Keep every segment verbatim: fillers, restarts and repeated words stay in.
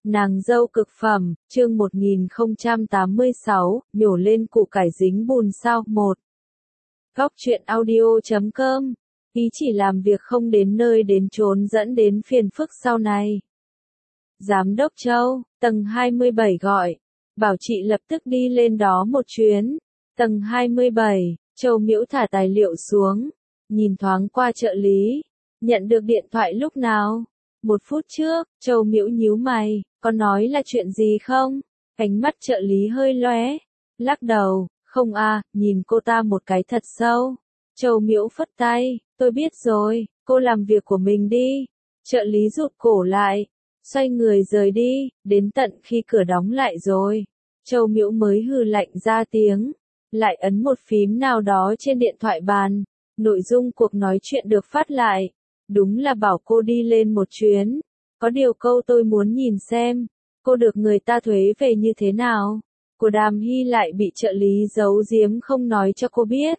Nàng dâu cực phẩm, chương một nghìn không trăm tám mươi sáu, nhổ lên củ cải dính bùn sao một. Góc truyện audio chấm com, ý chỉ làm việc không đến nơi đến chốn dẫn đến phiền phức sau này. Giám đốc Châu, tầng hai mươi bảy gọi, bảo chị lập tức đi lên đó một chuyến. Tầng hai mươi bảy, Châu Miễu thả tài liệu xuống, nhìn thoáng qua trợ lý, nhận được điện thoại lúc nào? Một phút trước. Châu Miễu nhíu mày, có nói là chuyện gì không? Ánh mắt trợ lý hơi lóe, lắc đầu, không à, nhìn cô ta một cái thật sâu. Châu Miễu phất tay, tôi biết rồi, cô làm việc của mình đi. Trợ lý rụt cổ lại, xoay người rời đi, đến tận khi cửa đóng lại rồi. Châu Miễu mới hừ lạnh ra tiếng, lại ấn một phím nào đó trên điện thoại bàn. Nội dung cuộc nói chuyện được phát lại. Đúng là bảo cô đi lên một chuyến. Có điều câu tôi muốn nhìn xem, cô được người ta thuế về như thế nào. Của Đàm Hy lại bị trợ lý giấu giếm không nói cho cô biết.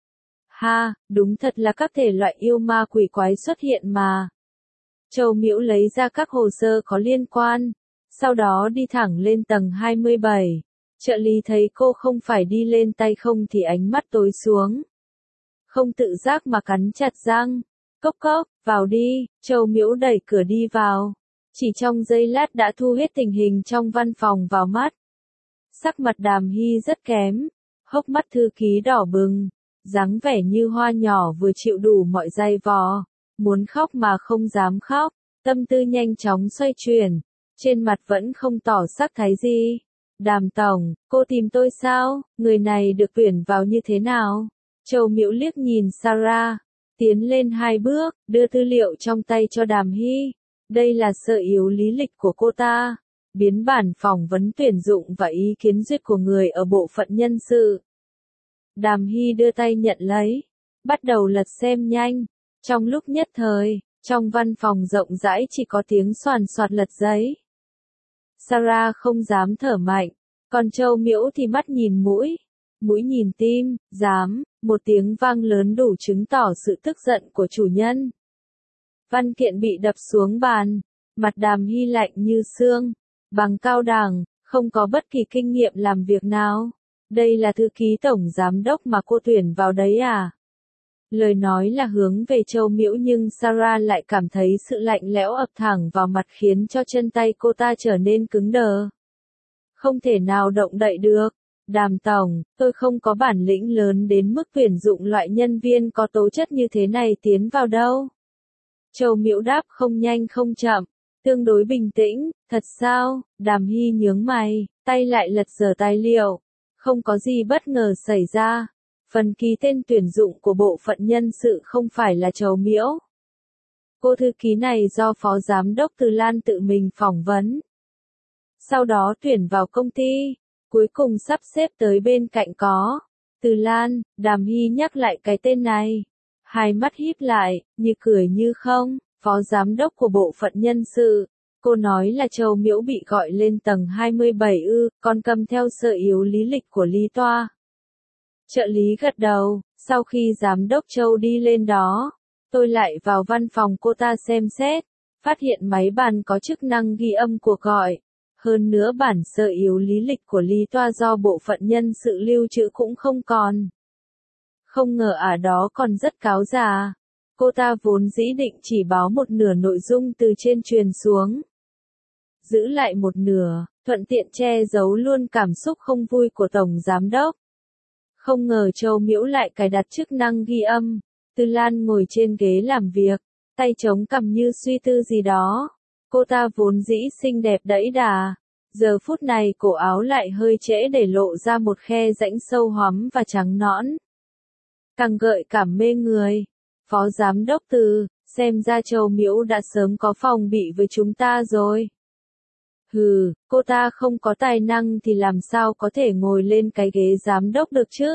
Ha, đúng thật là các thể loại yêu ma quỷ quái xuất hiện mà. Châu Miễu lấy ra các hồ sơ có liên quan, sau đó đi thẳng lên tầng hai mươi bảy. Trợ lý thấy cô không phải đi lên tay không thì ánh mắt tối xuống. Không tự giác mà cắn chặt răng. Cốc cốc, vào đi. Châu Miễu đẩy cửa đi vào. Chỉ trong giây lát đã thu hết tình hình trong văn phòng vào mắt. Sắc mặt Đàm Hy rất kém, hốc mắt thư ký đỏ bừng, dáng vẻ như hoa nhỏ vừa chịu đủ mọi dày vò, muốn khóc mà không dám khóc, tâm tư nhanh chóng xoay chuyển, trên mặt vẫn không tỏ sắc thái gì. Đàm tổng, cô tìm tôi sao? Người này được tuyển vào như thế nào? Châu Miễu liếc nhìn Sarah, tiến lên hai bước, đưa tư liệu trong tay cho Đàm Hy. Đây là sơ yếu lý lịch của cô ta, biến bản phỏng vấn tuyển dụng và ý kiến duyệt của người ở bộ phận nhân sự. Đàm Hy đưa tay nhận lấy, bắt đầu lật xem nhanh. Trong lúc nhất thời, trong văn phòng rộng rãi chỉ có tiếng xoàn xoạt lật giấy. Sarah không dám thở mạnh, còn Châu Miễu thì mắt nhìn mũi, mũi nhìn tim, dám, một tiếng vang lớn đủ chứng tỏ sự tức giận của chủ nhân. Văn kiện bị đập xuống bàn, mặt Đàm Hy lạnh như xương, bằng cao đẳng, không có bất kỳ kinh nghiệm làm việc nào. Đây là thư ký tổng giám đốc mà cô tuyển vào đấy à? Lời nói là hướng về Châu Miễu nhưng Sarah lại cảm thấy sự lạnh lẽo ập thẳng vào mặt khiến cho chân tay cô ta trở nên cứng đờ. Không thể nào động đậy được. Đàm tổng, tôi không có bản lĩnh lớn đến mức tuyển dụng loại nhân viên có tố chất như thế này tiến vào đâu. Châu Miễu đáp không nhanh không chậm, tương đối bình tĩnh. Thật sao? Đàm Hy nhướng mày, tay lại lật dở tài liệu. Không có gì bất ngờ xảy ra. Phần ký tên tuyển dụng của bộ phận nhân sự không phải là Châu Miễu. Cô thư ký này do Phó Giám đốc Từ Lan tự mình phỏng vấn. Sau đó tuyển vào công ty. Cuối cùng sắp xếp tới bên cạnh có Từ Lan. Đàm Hy nhắc lại cái tên này, hai mắt híp lại, như cười như không. Phó giám đốc của bộ phận nhân sự. Cô nói là Châu Miễu bị gọi lên tầng hai mươi bảy ư, còn cầm theo sơ yếu lý lịch của Lý Toa. Trợ lý gật đầu, sau khi giám đốc Châu đi lên đó, tôi lại vào văn phòng cô ta xem xét, phát hiện máy bàn có chức năng ghi âm cuộc gọi. Hơn nữa bản sơ yếu lý lịch của Lý Toa do bộ phận nhân sự lưu trữ cũng không còn. Không ngờ ở đó còn rất cáo già. Cô ta vốn dĩ định chỉ báo một nửa nội dung từ trên truyền xuống. Giữ lại một nửa, thuận tiện che giấu luôn cảm xúc không vui của Tổng Giám đốc. Không ngờ Châu Miễu lại cài đặt chức năng ghi âm. Từ Lan ngồi trên ghế làm việc, tay chống cằm như suy tư gì đó. Cô ta vốn dĩ xinh đẹp đẫy đà, giờ phút này cổ áo lại hơi trễ để lộ ra một khe rãnh sâu hoắm và trắng nõn. Càng gợi cảm mê người. Phó Giám đốc Từ, xem ra Châu Miễu đã sớm có phòng bị với chúng ta rồi. Hừ, cô ta không có tài năng thì làm sao có thể ngồi lên cái ghế giám đốc được chứ?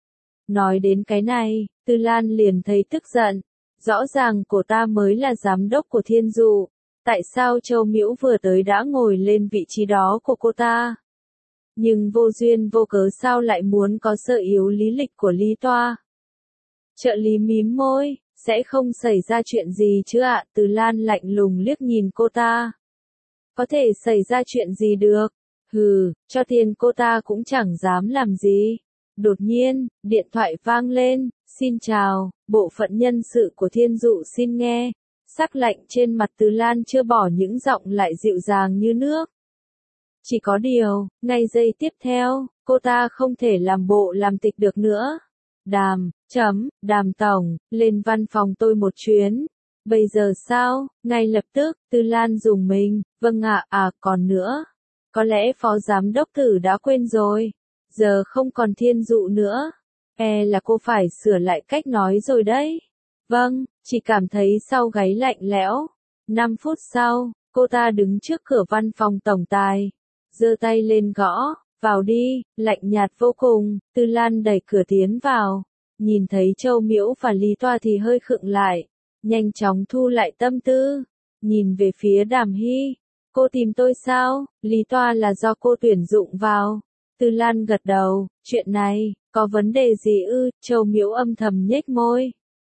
Nói đến cái này, Từ Lan liền thấy tức giận. Rõ ràng cô ta mới là giám đốc của Thiên Dụ. Tại sao Châu Miễu vừa tới đã ngồi lên vị trí đó của cô ta? Nhưng vô duyên vô cớ sao lại muốn có sơ yếu lý lịch của Lý Toa? Trợ lý mím môi, sẽ không xảy ra chuyện gì chứ ạ? Từ Lan lạnh lùng liếc nhìn cô ta. có thể xảy ra chuyện gì được. Hừ, cho tiền cô ta cũng chẳng dám làm gì. Đột nhiên, điện thoại vang lên, xin chào, bộ phận nhân sự của Thiên Dụ xin nghe. Sắc lạnh trên mặt Từ Lan chưa bỏ những giọng lại dịu dàng như nước. Chỉ có điều, ngay giây tiếp theo, cô ta không thể làm bộ làm tịch được nữa. Đàm, chấm, Đàm tổng, lên văn phòng tôi một chuyến. Bây giờ sao? Ngay lập tức, Từ Lan dùng mình, vâng ạ, à còn nữa. Có lẽ phó giám đốc Tử đã quên rồi. Giờ không còn Thiên Dụ nữa. E là cô phải sửa lại cách nói rồi đấy. Vâng, chỉ cảm thấy sau gáy lạnh lẽo. Năm phút sau, cô ta đứng trước cửa văn phòng tổng tài. Giơ tay lên gõ, vào đi, lạnh nhạt vô cùng. Tư Lan đẩy cửa tiến vào. Nhìn thấy Châu Miễu và Lý Toa thì hơi khựng lại. Nhanh chóng thu lại tâm tư. Nhìn về phía Đàm Hy. Cô tìm tôi sao? Lý Toa là do cô tuyển dụng vào. Tư Lan gật đầu. Chuyện này, có vấn đề gì ư? Châu Miễu âm thầm nhếch môi.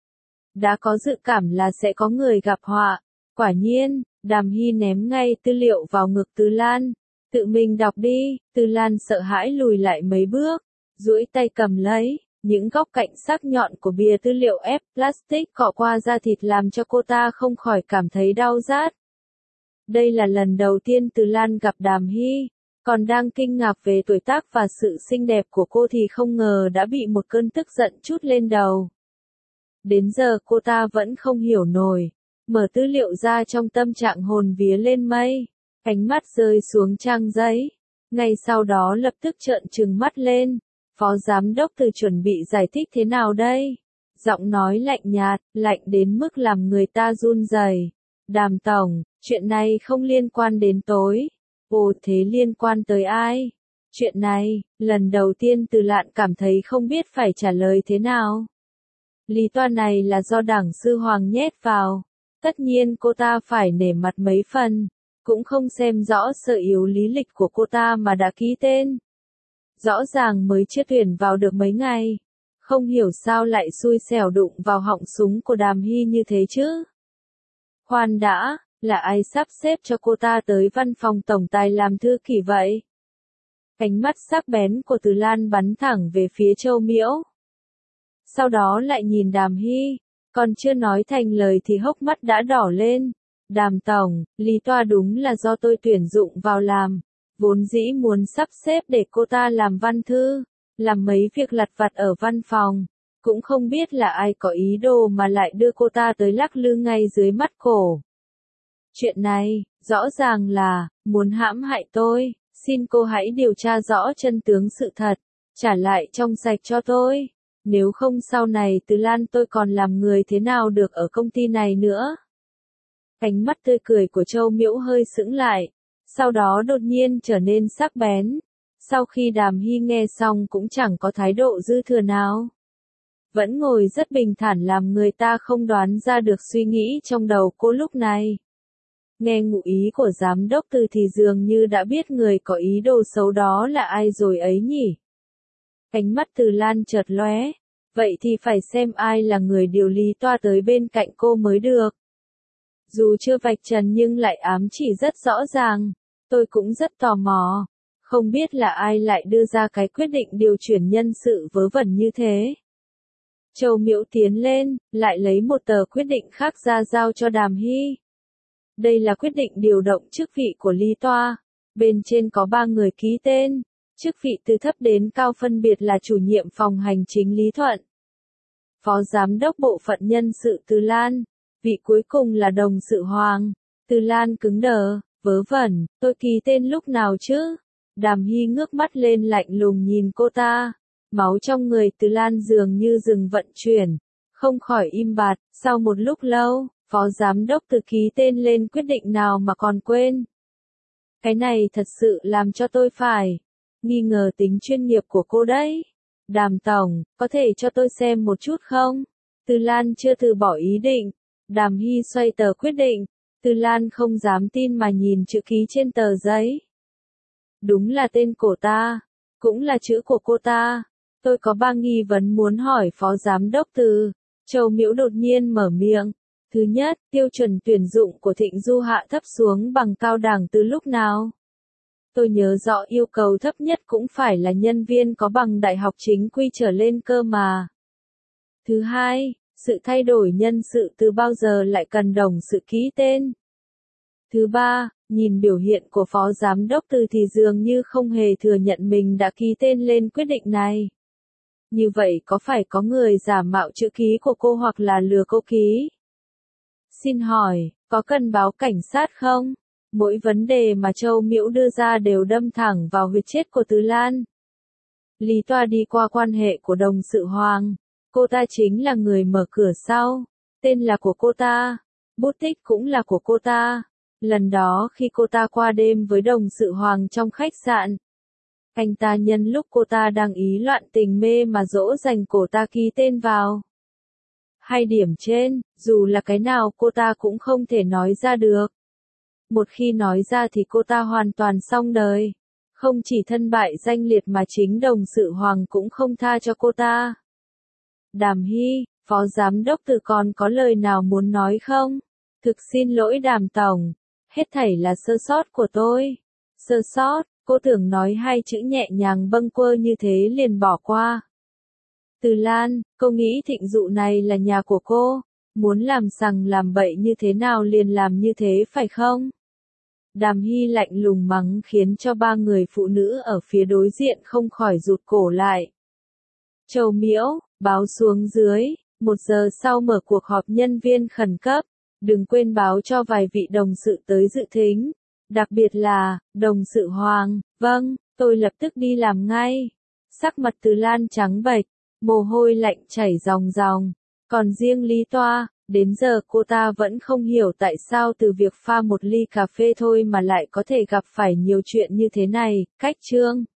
Đã có dự cảm là sẽ có người gặp họa. Quả nhiên, Đàm Hy ném ngay tư liệu vào ngực Tư Lan. Tự mình đọc đi. Tư Lan sợ hãi lùi lại mấy bước. Duỗi tay cầm lấy. Những góc cạnh sắc nhọn của bìa tư liệu ép plastic cọ qua da thịt làm cho cô ta không khỏi cảm thấy đau rát. Đây là lần đầu tiên Từ Lan gặp Đàm Hy. Còn đang kinh ngạc về tuổi tác và sự xinh đẹp của cô thì không ngờ đã bị một cơn tức giận trút lên đầu. Đến giờ cô ta vẫn không hiểu nổi. Mở tư liệu ra trong tâm trạng hồn vía lên mây. Ánh mắt rơi xuống trang giấy. Ngay sau đó lập tức trợn trừng mắt lên. Phó giám đốc Từ chuẩn bị giải thích thế nào đây? Giọng nói lạnh nhạt, lạnh đến mức làm người ta run rẩy. Đàm tổng, chuyện này không liên quan đến tối. Ồ thế liên quan tới ai? Chuyện này, lần đầu tiên Từ Lạn cảm thấy không biết phải trả lời thế nào. Lý Toa này là do đảng sư Hoàng nhét vào. Tất nhiên cô ta phải nể mặt mấy phần. Cũng không xem rõ sở yếu lý lịch của cô ta mà đã ký tên. Rõ ràng mới chưa tuyển vào được mấy ngày. Không hiểu sao lại xui xẻo đụng vào họng súng của Đàm Hy như thế chứ. Khoan đã, là ai sắp xếp cho cô ta tới văn phòng tổng tài làm thư ký vậy? Ánh mắt sắc bén của Từ Lan bắn thẳng về phía Châu Miễu. Sau đó lại nhìn Đàm Hy, còn chưa nói thành lời thì hốc mắt đã đỏ lên. Đàm tổng, Lý Toa đúng là do tôi tuyển dụng vào làm. Vốn dĩ muốn sắp xếp để cô ta làm văn thư, làm mấy việc lặt vặt ở văn phòng. Cũng không biết là ai có ý đồ mà lại đưa cô ta tới lắc lư ngay dưới mắt cổ. Chuyện này, rõ ràng là, muốn hãm hại tôi. Xin cô hãy điều tra rõ chân tướng sự thật, trả lại trong sạch cho tôi. Nếu không sau này Từ Lan tôi còn làm người thế nào được ở công ty này nữa. Ánh mắt tươi cười của Châu Miễu hơi sững lại, sau đó đột nhiên trở nên sắc bén. Sau khi Đàm Hy nghe xong cũng chẳng có thái độ dư thừa nào. Vẫn ngồi rất bình thản làm người ta không đoán ra được suy nghĩ trong đầu cô lúc này. Nghe ngụ ý của giám đốc Từ thì dường như đã biết người có ý đồ xấu đó là ai rồi ấy nhỉ. Ánh mắt Từ Lan chợt lóe. Vậy thì phải xem ai là người điều Lý Toa tới bên cạnh cô mới được. Dù chưa vạch trần nhưng lại ám chỉ rất rõ ràng. Tôi cũng rất tò mò. Không biết là ai lại đưa ra cái quyết định điều chuyển nhân sự vớ vẩn như thế. Châu Miễu tiến lên, lại lấy một tờ quyết định khác ra giao cho Đàm Hy. Đây là quyết định điều động chức vị của Lý Toa. Bên trên có ba người ký tên. Chức vị từ thấp đến cao phân biệt là chủ nhiệm phòng hành chính Lý Thuận, phó giám đốc bộ phận nhân sự Từ Lan, vị cuối cùng là đồng sự Hoàng. Từ Lan cứng đờ, vớ vẩn, tôi ký tên lúc nào chứ? Đàm Hy ngước mắt lên lạnh lùng nhìn cô ta. Máu trong người Từ Lan dường như dừng vận chuyển, không khỏi im bặt. Sau một lúc lâu, phó giám đốc Từ ký tên lên quyết định nào mà còn quên. Cái này thật sự làm cho tôi phải nghi ngờ tính chuyên nghiệp của cô đấy. Đàm tổng, có thể cho tôi xem một chút không? Từ Lan chưa từ bỏ ý định. Đàm Hy xoay tờ quyết định. Từ Lan không dám tin mà nhìn chữ ký trên tờ giấy. Đúng là tên của ta, cũng là chữ của cô ta. Tôi có ba nghi vấn muốn hỏi phó giám đốc Từ. Châu Miễu đột nhiên mở miệng. Thứ nhất, tiêu chuẩn tuyển dụng của Thịnh Du hạ thấp xuống bằng cao đẳng từ lúc nào? Tôi nhớ rõ yêu cầu thấp nhất cũng phải là nhân viên có bằng đại học chính quy trở lên cơ mà. Thứ hai, sự thay đổi nhân sự từ bao giờ lại cần đồng sự ký tên? Thứ ba, nhìn biểu hiện của phó giám đốc Từ thì dường như không hề thừa nhận mình đã ký tên lên quyết định này. Như vậy có phải có người giả mạo chữ ký của cô hoặc là lừa cô ký? Xin hỏi, có cần báo cảnh sát không? Mỗi vấn đề mà Châu Miễu đưa ra đều đâm thẳng vào huyệt chết của Từ Lan. Lý Toa đi qua quan hệ của đồng sự Hoàng. Cô ta chính là người mở cửa sau. Tên là của cô ta. Bút tích cũng là của cô ta. Lần đó khi cô ta qua đêm với đồng sự Hoàng trong khách sạn. Anh ta nhân lúc cô ta đang ý loạn tình mê mà dỗ dành cổ ta ký tên vào. Hai điểm trên, dù là cái nào cô ta cũng không thể nói ra được. Một khi nói ra thì cô ta hoàn toàn xong đời. Không chỉ thân bại danh liệt mà chính đồng sự Hoàng cũng không tha cho cô ta. Đàm Hy, phó giám đốc Từ còn có lời nào muốn nói không? Thực xin lỗi Đàm tổng, hết thảy là sơ sót của tôi. Sơ sót, cô tưởng nói hai chữ nhẹ nhàng bâng quơ như thế liền bỏ qua. Từ Lan, cô nghĩ Thịnh Dụ này là nhà của cô, muốn làm sằng làm bậy như thế nào liền làm như thế phải không? Đàm Hy lạnh lùng mắng khiến cho ba người phụ nữ ở phía đối diện không khỏi rụt cổ lại. Châu Miễu, báo xuống dưới, một giờ sau mở cuộc họp nhân viên khẩn cấp, đừng quên báo cho vài vị đồng sự tới dự thính, đặc biệt là, đồng sự Hoàng, vâng, tôi lập tức đi làm ngay. Sắc mặt Từ Lan trắng bệch, mồ hôi lạnh chảy ròng ròng, còn riêng Lý Toa, đến giờ cô ta vẫn không hiểu tại sao từ việc pha một ly cà phê thôi mà lại có thể gặp phải nhiều chuyện như thế này, cách chương.